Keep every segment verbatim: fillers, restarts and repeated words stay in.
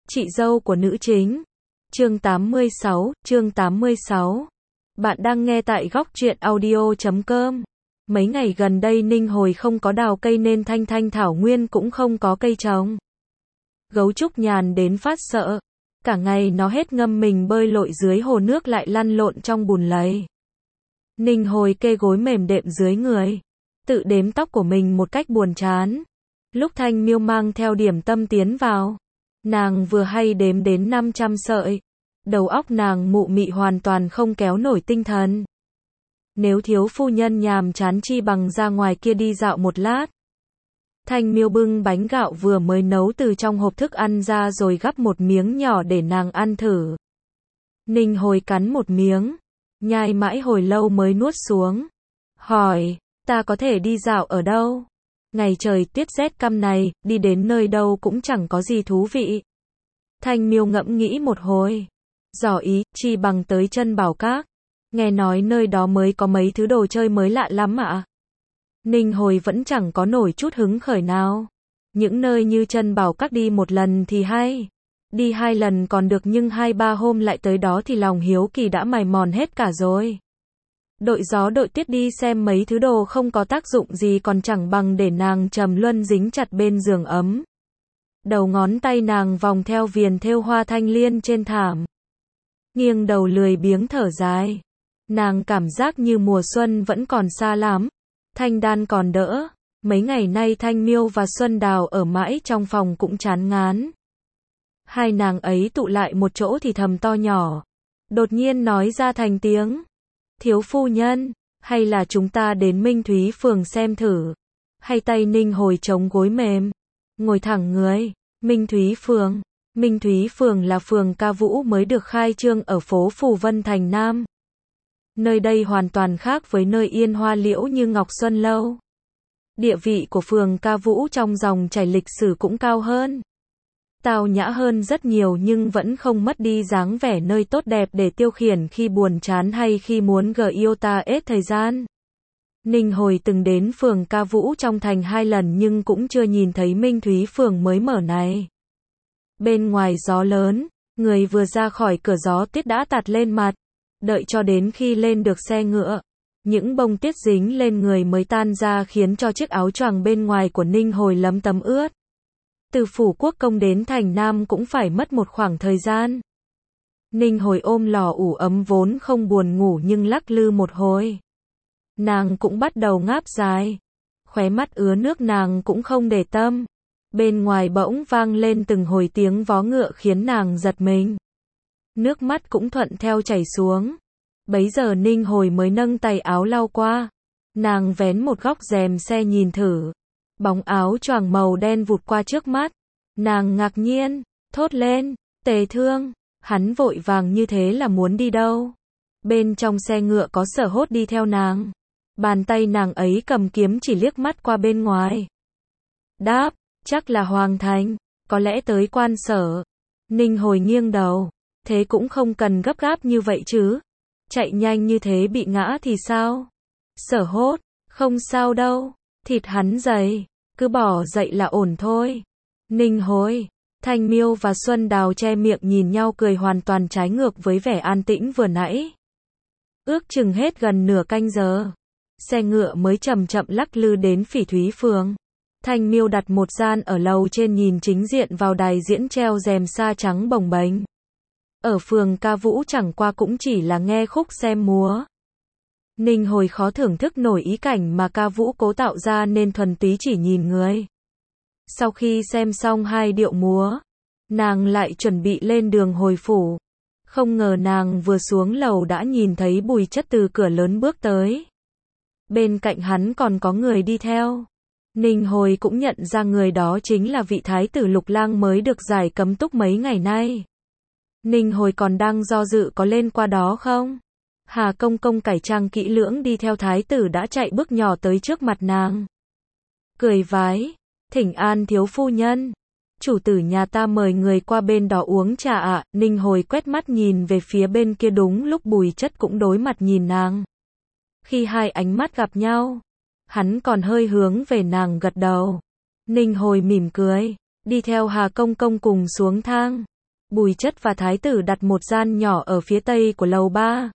Chị dâu của nữ chính. Chương tám mươi sáu, chương tám mươi sáu. Bạn đang nghe tại góc truyện audio chấm com. Mấy ngày gần đây Ninh Hồi không có đào cây nên thanh thanh thảo nguyên cũng không có cây trồng. Gấu trúc nhàn đến phát sợ. Cả ngày nó hết ngâm mình bơi lội dưới hồ nước lại lăn lộn trong bùn lầy. Ninh Hồi kê gối mềm đệm dưới người, tự đếm tóc của mình một cách buồn chán. Lúc Thanh Miêu mang theo điểm tâm tiến vào, nàng vừa hay đếm đến năm trăm sợi. Đầu óc nàng mụ mị hoàn toàn không kéo nổi tinh thần. Nếu thiếu phu nhân nhàm chán chi bằng ra ngoài kia đi dạo một lát. Thanh Miêu bưng bánh gạo vừa mới nấu từ trong hộp thức ăn ra rồi gắp một miếng nhỏ để nàng ăn thử. Ninh Hồi cắn một miếng, nhai mãi hồi lâu mới nuốt xuống. Hỏi, ta có thể đi dạo ở đâu? Ngày trời tiết rét căm này, đi đến nơi đâu cũng chẳng có gì thú vị. Thanh Miêu ngẫm nghĩ một hồi. Dò ý, chi bằng tới Chân Bảo Các. Nghe nói nơi đó mới có mấy thứ đồ chơi mới lạ lắm ạ. Ninh Hồi vẫn chẳng có nổi chút hứng khởi nào. Những nơi như Chân Bảo Các đi một lần thì hay. Đi hai lần còn được nhưng hai ba hôm lại tới đó thì lòng hiếu kỳ đã mài mòn hết cả rồi. Đội gió đội tuyết đi xem mấy thứ đồ không có tác dụng gì còn chẳng bằng để nàng trầm luân dính chặt bên giường ấm. Đầu ngón tay nàng vòng theo viền thêu hoa thanh liên trên thảm. Nghiêng đầu lười biếng thở dài. Nàng cảm giác như mùa xuân vẫn còn xa lắm. Thanh Đan còn đỡ. Mấy ngày nay Thanh Miêu và Xuân Đào ở mãi trong phòng cũng chán ngán. Hai nàng ấy tụ lại một chỗ thì thầm to nhỏ. Đột nhiên nói ra thành tiếng. Thiếu phu nhân, hay là chúng ta đến Minh Thúy Phường xem thử. Hay tay Ninh Hồi chống gối mềm, ngồi thẳng người. Minh Thúy Phường. Minh Thúy Phường là phường ca vũ mới được khai trương ở phố Phù Vân thành Nam. Nơi đây hoàn toàn khác với nơi yên hoa liễu như Ngọc Xuân Lâu. Địa vị của phường ca vũ trong dòng chảy lịch sử cũng cao hơn. Tao nhã hơn rất nhiều nhưng vẫn không mất đi dáng vẻ nơi tốt đẹp để tiêu khiển khi buồn chán hay khi muốn gờ yêu ta hết thời gian. Ninh Hồi từng đến phường ca vũ trong thành hai lần nhưng cũng chưa nhìn thấy Minh Thúy Phường mới mở này. Bên ngoài gió lớn, người vừa ra khỏi cửa gió tuyết đã tạt lên mặt. Đợi cho đến khi lên được xe ngựa, những bông tuyết dính lên người mới tan ra khiến cho chiếc áo choàng bên ngoài của Ninh Hồi lấm tấm ướt. Từ Phủ Quốc Công đến thành Nam cũng phải mất một khoảng thời gian. Ninh Hồi ôm lò ủ ấm vốn không buồn ngủ nhưng lắc lư một hồi. Nàng cũng bắt đầu ngáp dài. Khóe mắt ứa nước nàng cũng không để tâm. Bên ngoài bỗng vang lên từng hồi tiếng vó ngựa khiến nàng giật mình. Nước mắt cũng thuận theo chảy xuống. Bấy giờ Ninh Hồi mới nâng tay áo lau qua. Nàng vén một góc rèm xe nhìn thử. Bóng áo choàng màu đen vụt qua trước mắt. Nàng ngạc nhiên, thốt lên, Tề Thương, hắn vội vàng như thế là muốn đi đâu? Bên trong xe ngựa có Sở Hốt đi theo nàng. Bàn tay nàng ấy cầm kiếm chỉ liếc mắt qua bên ngoài. Đáp, chắc là Hoàng Thành, có lẽ tới quan sở. Ninh Hồi nghiêng đầu, thế cũng không cần gấp gáp như vậy chứ. Chạy nhanh như thế bị ngã thì sao? Sở Hốt, không sao đâu, thịt hắn dày, cứ bỏ dậy là ổn thôi. Ninh Hồi, Thanh Miêu và Xuân Đào che miệng nhìn nhau cười hoàn toàn trái ngược với vẻ an tĩnh vừa nãy. Ước chừng hết gần nửa canh giờ, xe ngựa mới chậm chậm lắc lư đến Phỉ Thúy Phường. Thanh Miêu đặt một gian ở lầu trên nhìn chính diện vào đài diễn treo rèm sa trắng bồng bềnh. Ở phường ca vũ chẳng qua cũng chỉ là nghe khúc xem múa. Ninh Hồi khó thưởng thức nổi ý cảnh mà ca vũ cố tạo ra nên thuần túy chỉ nhìn người. Sau khi xem xong hai điệu múa, nàng lại chuẩn bị lên đường hồi phủ. Không ngờ nàng vừa xuống lầu đã nhìn thấy Bùi Chất từ cửa lớn bước tới. Bên cạnh hắn còn có người đi theo. Ninh Hồi cũng nhận ra người đó chính là vị thái tử Lục Lang mới được giải cấm túc mấy ngày nay. Ninh Hồi còn đang do dự có lên qua đó không? Hà Công Công cải trang kỹ lưỡng đi theo thái tử đã chạy bước nhỏ tới trước mặt nàng. Cười vái, thỉnh an thiếu phu nhân. Chủ tử nhà ta mời người qua bên đó uống trà ạ. À. Ninh Hồi quét mắt nhìn về phía bên kia đúng lúc Bùi Chất cũng đối mặt nhìn nàng. Khi hai ánh mắt gặp nhau, hắn còn hơi hướng về nàng gật đầu. Ninh Hồi mỉm cười, đi theo Hà Công Công cùng xuống thang. Bùi Chất và thái tử đặt một gian nhỏ ở phía tây của lầu ba.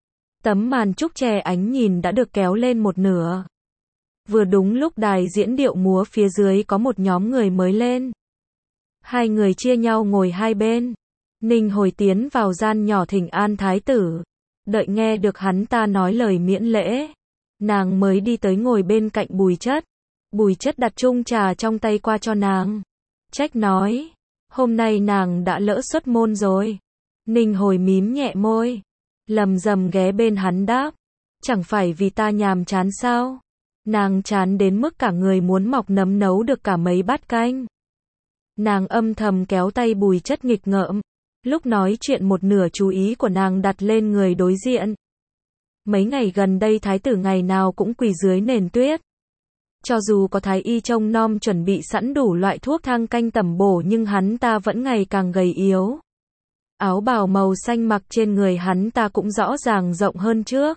Tấm màn trúc che ánh nhìn đã được kéo lên một nửa. Vừa đúng lúc đài diễn điệu múa phía dưới có một nhóm người mới lên. Hai người chia nhau ngồi hai bên. Ninh Hồi tiến vào gian nhỏ thỉnh an thái tử. Đợi nghe được hắn ta nói lời miễn lễ, nàng mới đi tới ngồi bên cạnh Bùi Chất. Bùi Chất đặt chung trà trong tay qua cho nàng. Trách nói, hôm nay nàng đã lỡ xuất môn rồi. Ninh Hồi mím nhẹ môi, lầm rầm ghé bên hắn đáp, chẳng phải vì ta nhàm chán sao? Nàng chán đến mức cả người muốn mọc nấm nấu được cả mấy bát canh. Nàng âm thầm kéo tay Bùi Chất nghịch ngợm. Lúc nói chuyện một nửa chú ý của nàng đặt lên người đối diện. Mấy ngày gần đây thái tử ngày nào cũng quỳ dưới nền tuyết. Cho dù có thái y trông nom chuẩn bị sẵn đủ loại thuốc thang canh tẩm bổ nhưng hắn ta vẫn ngày càng gầy yếu. Áo bào màu xanh mặc trên người hắn ta cũng rõ ràng rộng hơn trước.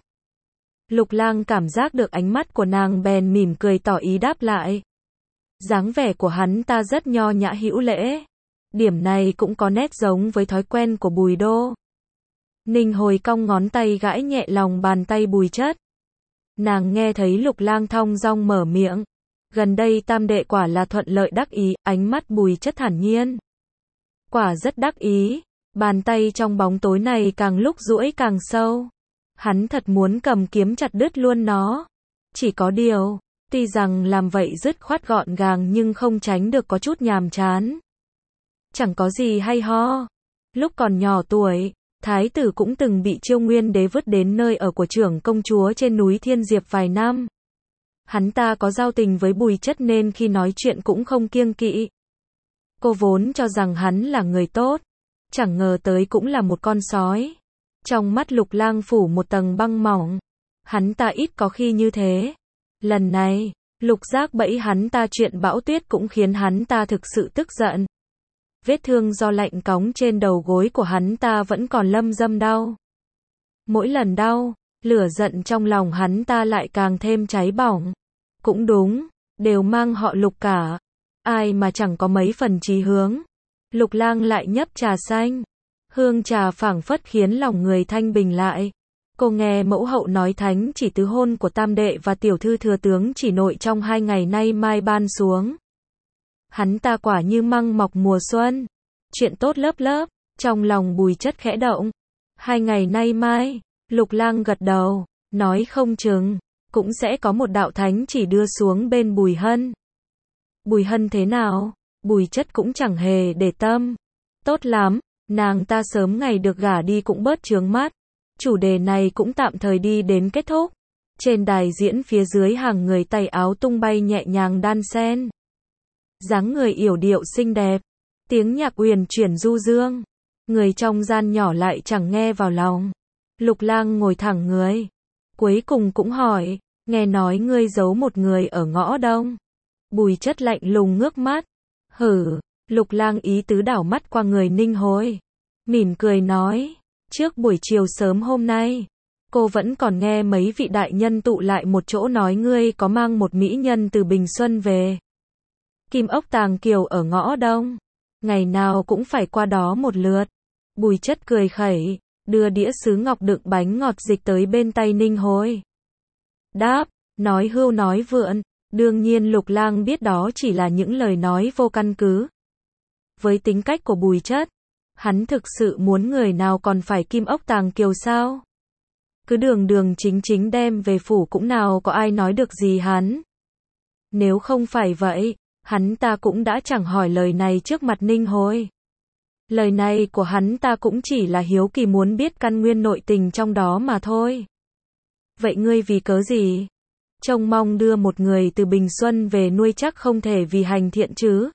Lục Lang cảm giác được ánh mắt của nàng bèn mỉm cười tỏ ý đáp lại. Dáng vẻ của hắn ta rất nho nhã hữu lễ. Điểm này cũng có nét giống với thói quen của Bùi Đô. Ninh Hồi cong ngón tay gãi nhẹ lòng bàn tay Bùi Chất. Nàng nghe thấy Lục Lang thong dong mở miệng. Gần đây tam đệ quả là thuận lợi đắc ý, ánh mắt Bùi Chất thản nhiên. Quả rất đắc ý, bàn tay trong bóng tối này càng lúc duỗi càng sâu. Hắn thật muốn cầm kiếm chặt đứt luôn nó. Chỉ có điều, tuy rằng làm vậy dứt khoát gọn gàng nhưng không tránh được có chút nhàm chán. Chẳng có gì hay ho. Lúc còn nhỏ tuổi, thái tử cũng từng bị Chiêu Nguyên đế vứt đến nơi ở của trưởng công chúa trên núi Thiên Diệp vài năm. Hắn ta có giao tình với Bùi Chất nên khi nói chuyện cũng không kiêng kỵ. Cô vốn cho rằng hắn là người tốt, chẳng ngờ tới cũng là một con sói. Trong mắt Lục Lang phủ một tầng băng mỏng. Hắn ta ít có khi như thế. Lần này, Lục Giác bẫy hắn ta chuyện bão tuyết cũng khiến hắn ta thực sự tức giận. Vết thương do lạnh cóng trên đầu gối của hắn ta vẫn còn lâm dâm đau. Mỗi lần đau, lửa giận trong lòng hắn ta lại càng thêm cháy bỏng. Cũng đúng, đều mang họ Lục cả. Ai mà chẳng có mấy phần chí hướng. Lục Lang lại nhấp trà xanh. Hương trà phảng phất khiến lòng người thanh bình lại. Cô nghe mẫu hậu nói thánh chỉ tứ hôn của tam đệ và tiểu thư thừa tướng chỉ nội trong hai ngày nay mai ban xuống. Hắn ta quả như măng mọc mùa xuân. Chuyện tốt lớp lớp. Trong lòng Bùi Chất khẽ động. Hai ngày nay mai, Lục Lang gật đầu, nói không chừng cũng sẽ có một đạo thánh chỉ đưa xuống bên Bùi Hân. Bùi Hân thế nào? Bùi Chất cũng chẳng hề để tâm. Tốt lắm, nàng ta sớm ngày được gả đi cũng bớt chướng mắt. Chủ đề này cũng tạm thời đi đến kết thúc. Trên đài diễn phía dưới hàng người tay áo tung bay nhẹ nhàng đan xen. Dáng người yểu điệu xinh đẹp. Tiếng nhạc uyển chuyển du dương. Người trong gian nhỏ lại chẳng nghe vào lòng. Lục Lang ngồi thẳng người. Cuối cùng cũng hỏi, nghe nói ngươi giấu một người ở ngõ đông. Bùi Chất lạnh lùng ngước mắt. Hử, Lục Lang ý tứ đảo mắt qua người Ninh Hồi. Mỉm cười nói, trước buổi chiều sớm hôm nay, cô vẫn còn nghe mấy vị đại nhân tụ lại một chỗ nói ngươi có mang một mỹ nhân từ Bình Xuân về. Kim ốc tàng kiều ở ngõ đông. Ngày nào cũng phải qua đó một lượt. Bùi Chất cười khẩy, đưa đĩa sứ ngọc đựng bánh ngọt dịch tới bên tay Ninh Hồi. Đáp, nói hưu nói vượn. Đương nhiên Lục Lang biết đó chỉ là những lời nói vô căn cứ. Với tính cách của Bùi Chất, hắn thực sự muốn người nào còn phải kim ốc tàng kiều sao? Cứ đường đường chính chính đem về phủ cũng nào có ai nói được gì hắn. Nếu không phải vậy, hắn ta cũng đã chẳng hỏi lời này trước mặt Ninh Hồi. Lời này của hắn ta cũng chỉ là hiếu kỳ muốn biết căn nguyên nội tình trong đó mà thôi. Vậy ngươi vì cớ gì? Trông mong đưa một người từ Bình Xuân về nuôi chắc không thể vì hành thiện chứ?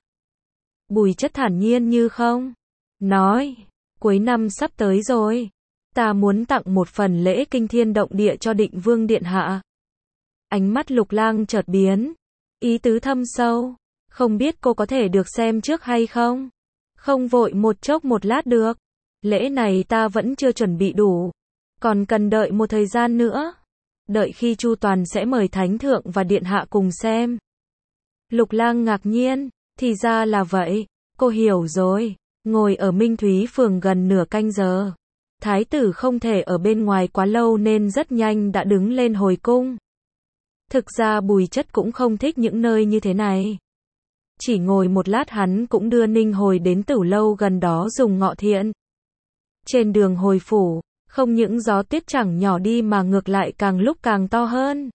Bùi Chất thản nhiên như không. Nói, cuối năm sắp tới rồi. Ta muốn tặng một phần lễ kinh thiên động địa cho Định Vương điện hạ. Ánh mắt Lục Lang chợt biến. Ý tứ thâm sâu. Không biết cô có thể được xem trước hay không? Không vội một chốc một lát được. Lễ này ta vẫn chưa chuẩn bị đủ. Còn cần đợi một thời gian nữa. Đợi khi chu toàn sẽ mời Thánh Thượng và Điện Hạ cùng xem. Lục Lang ngạc nhiên. Thì ra là vậy. Cô hiểu rồi. ngồi ở Minh Thúy Phường gần nửa canh giờ. Thái tử không thể ở bên ngoài quá lâu nên rất nhanh đã đứng lên hồi cung. Thực ra Bùi Chất cũng không thích những nơi như thế này. Chỉ ngồi một lát hắn cũng đưa Ninh Hồi đến tử lâu gần đó dùng ngọ thiện. Trên đường hồi phủ, không những gió tuyết chẳng nhỏ đi mà ngược lại càng lúc càng to hơn.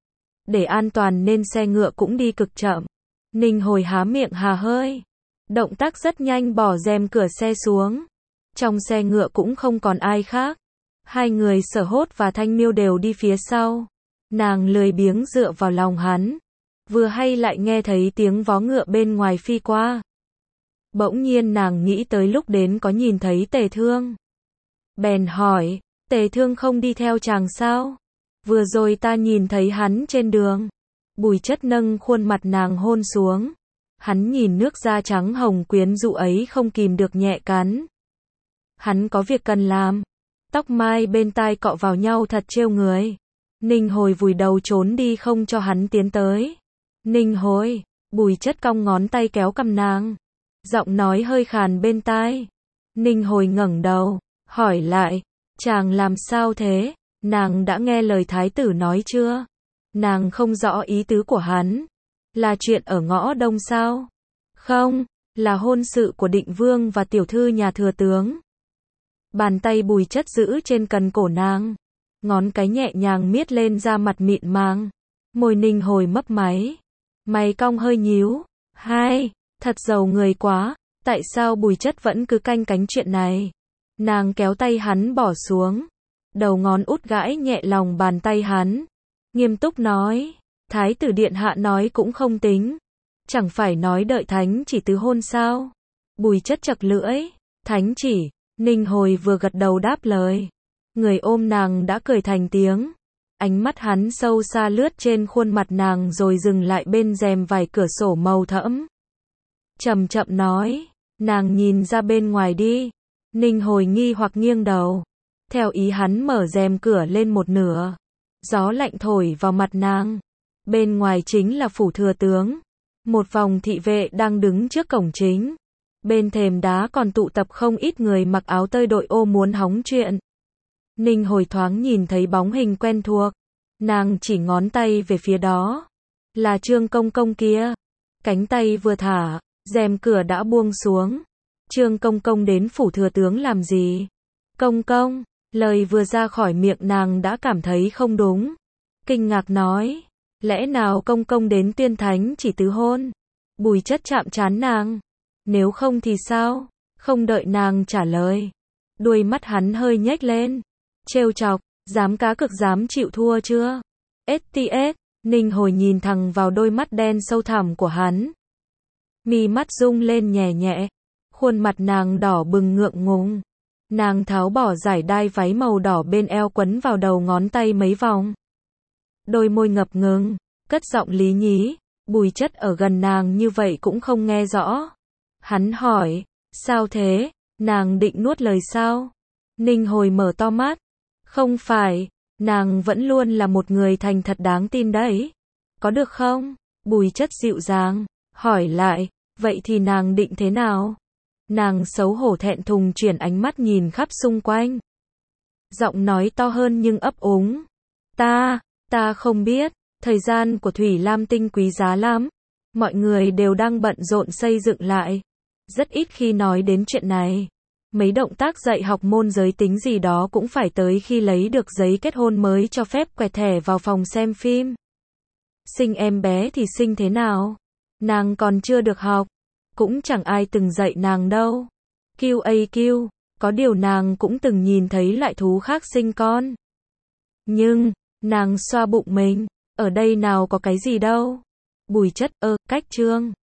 Để an toàn nên xe ngựa cũng đi cực chậm. Ninh Hồi há miệng hà hơi. Động tác rất nhanh bỏ rèm cửa xe xuống. Trong xe ngựa cũng không còn ai khác. Hai người Sở Hốt và Thanh Miêu đều đi phía sau. Nàng lười biếng dựa vào lòng hắn. Vừa hay lại nghe thấy tiếng vó ngựa bên ngoài phi qua. Bỗng nhiên nàng nghĩ tới lúc đến có nhìn thấy Tề Thương. Bèn hỏi, Tề Thương không đi theo chàng sao? Vừa rồi ta nhìn thấy hắn trên đường. Bùi Chất nâng khuôn mặt nàng hôn xuống. Hắn nhìn nước da trắng hồng quyến rũ ấy không kìm được nhẹ cắn. Hắn có việc cần làm. Tóc mai bên tai cọ vào nhau thật trêu người. Ninh Hồi vùi đầu trốn đi không cho hắn tiến tới. Ninh Hồi, Bùi Chất cong ngón tay kéo cằm nàng. Giọng nói hơi khàn bên tai. Ninh Hồi ngẩng đầu, hỏi lại, chàng làm sao thế? Nàng đã nghe lời thái tử nói chưa? Nàng không rõ ý tứ của hắn. Là chuyện ở ngõ đông sao? Không, là hôn sự của Định Vương và tiểu thư nhà thừa tướng. Bàn tay Bùi Chất giữ trên cần cổ nàng. Ngón cái nhẹ nhàng miết lên da mặt mịn màng. Môi Ninh Hồi mấp máy. Mày cong hơi nhíu. Hai, thật giàu người quá. Tại sao Bùi Chất vẫn cứ canh cánh chuyện này? Nàng kéo tay hắn bỏ xuống. Đầu ngón út gãi nhẹ lòng bàn tay hắn. Nghiêm túc nói. Thái tử điện hạ nói cũng không tính. Chẳng phải nói đợi thánh chỉ tứ hôn sao? Bùi Chất chật lưỡi. Thánh chỉ. Ninh Hồi vừa gật đầu đáp lời. Người ôm nàng đã cười thành tiếng. Ánh mắt hắn sâu xa lướt trên khuôn mặt nàng rồi dừng lại bên rèm vải cửa sổ màu thẫm. Chậm chậm nói. Nàng nhìn ra bên ngoài đi. Ninh Hồi nghi hoặc nghiêng đầu. Theo ý hắn mở rèm cửa lên một nửa. Gió lạnh thổi vào mặt nàng. Bên ngoài chính là phủ thừa tướng. Một vòng thị vệ đang đứng trước cổng chính. Bên thềm đá còn tụ tập không ít người mặc áo tơi đội ô muốn hóng chuyện. Ninh Hồi thoáng nhìn thấy bóng hình quen thuộc. Nàng chỉ ngón tay về phía đó. Là Trương Công Công kia. Cánh tay vừa thả, rèm cửa đã buông xuống. Trương Công Công đến phủ thừa tướng làm gì? Công công, lời vừa ra khỏi miệng nàng đã cảm thấy không đúng. Kinh ngạc nói, lẽ nào Công Công đến tuyên thánh chỉ tứ hôn? Bùi Chất chạm trán nàng. Nếu không thì sao? Không đợi nàng trả lời. Đuôi mắt hắn hơi nhếch lên. Trêu chọc, dám cá cược dám chịu thua chưa? ét tê ét, Ninh Hồi nhìn thẳng vào đôi mắt đen sâu thẳm của hắn. Mi mắt rung lên nhẹ nhẹ. Khuôn mặt nàng đỏ bừng ngượng ngùng. Nàng tháo bỏ dải đai váy màu đỏ bên eo quấn vào đầu ngón tay mấy vòng. Đôi môi ngập ngừng, cất giọng lý nhí. Bùi Chất ở gần nàng như vậy cũng không nghe rõ. Hắn hỏi, sao thế? Nàng định nuốt lời sao? Ninh Hồi mở to mắt. Không phải, nàng vẫn luôn là một người thành thật đáng tin đấy. Có được không? Bùi Chất dịu dàng, hỏi lại, vậy thì nàng định thế nào? Nàng xấu hổ thẹn thùng chuyển ánh mắt nhìn khắp xung quanh. Giọng nói to hơn nhưng ấp úng. Ta, ta không biết, thời gian của Thủy Lam Tinh quý giá lắm. Mọi người đều đang bận rộn xây dựng lại. Rất ít khi nói đến chuyện này. Mấy động tác dạy học môn giới tính gì đó cũng phải tới khi lấy được giấy kết hôn mới cho phép quẹt thẻ vào phòng xem phim. Sinh em bé thì sinh thế nào? Nàng còn chưa được học. Cũng chẳng ai từng dạy nàng đâu. quy a quy, có điều nàng cũng từng nhìn thấy loại thú khác sinh con. Nhưng, nàng xoa bụng mình, ở đây nào có cái gì đâu. Bùi Chất, ơ, cách Trương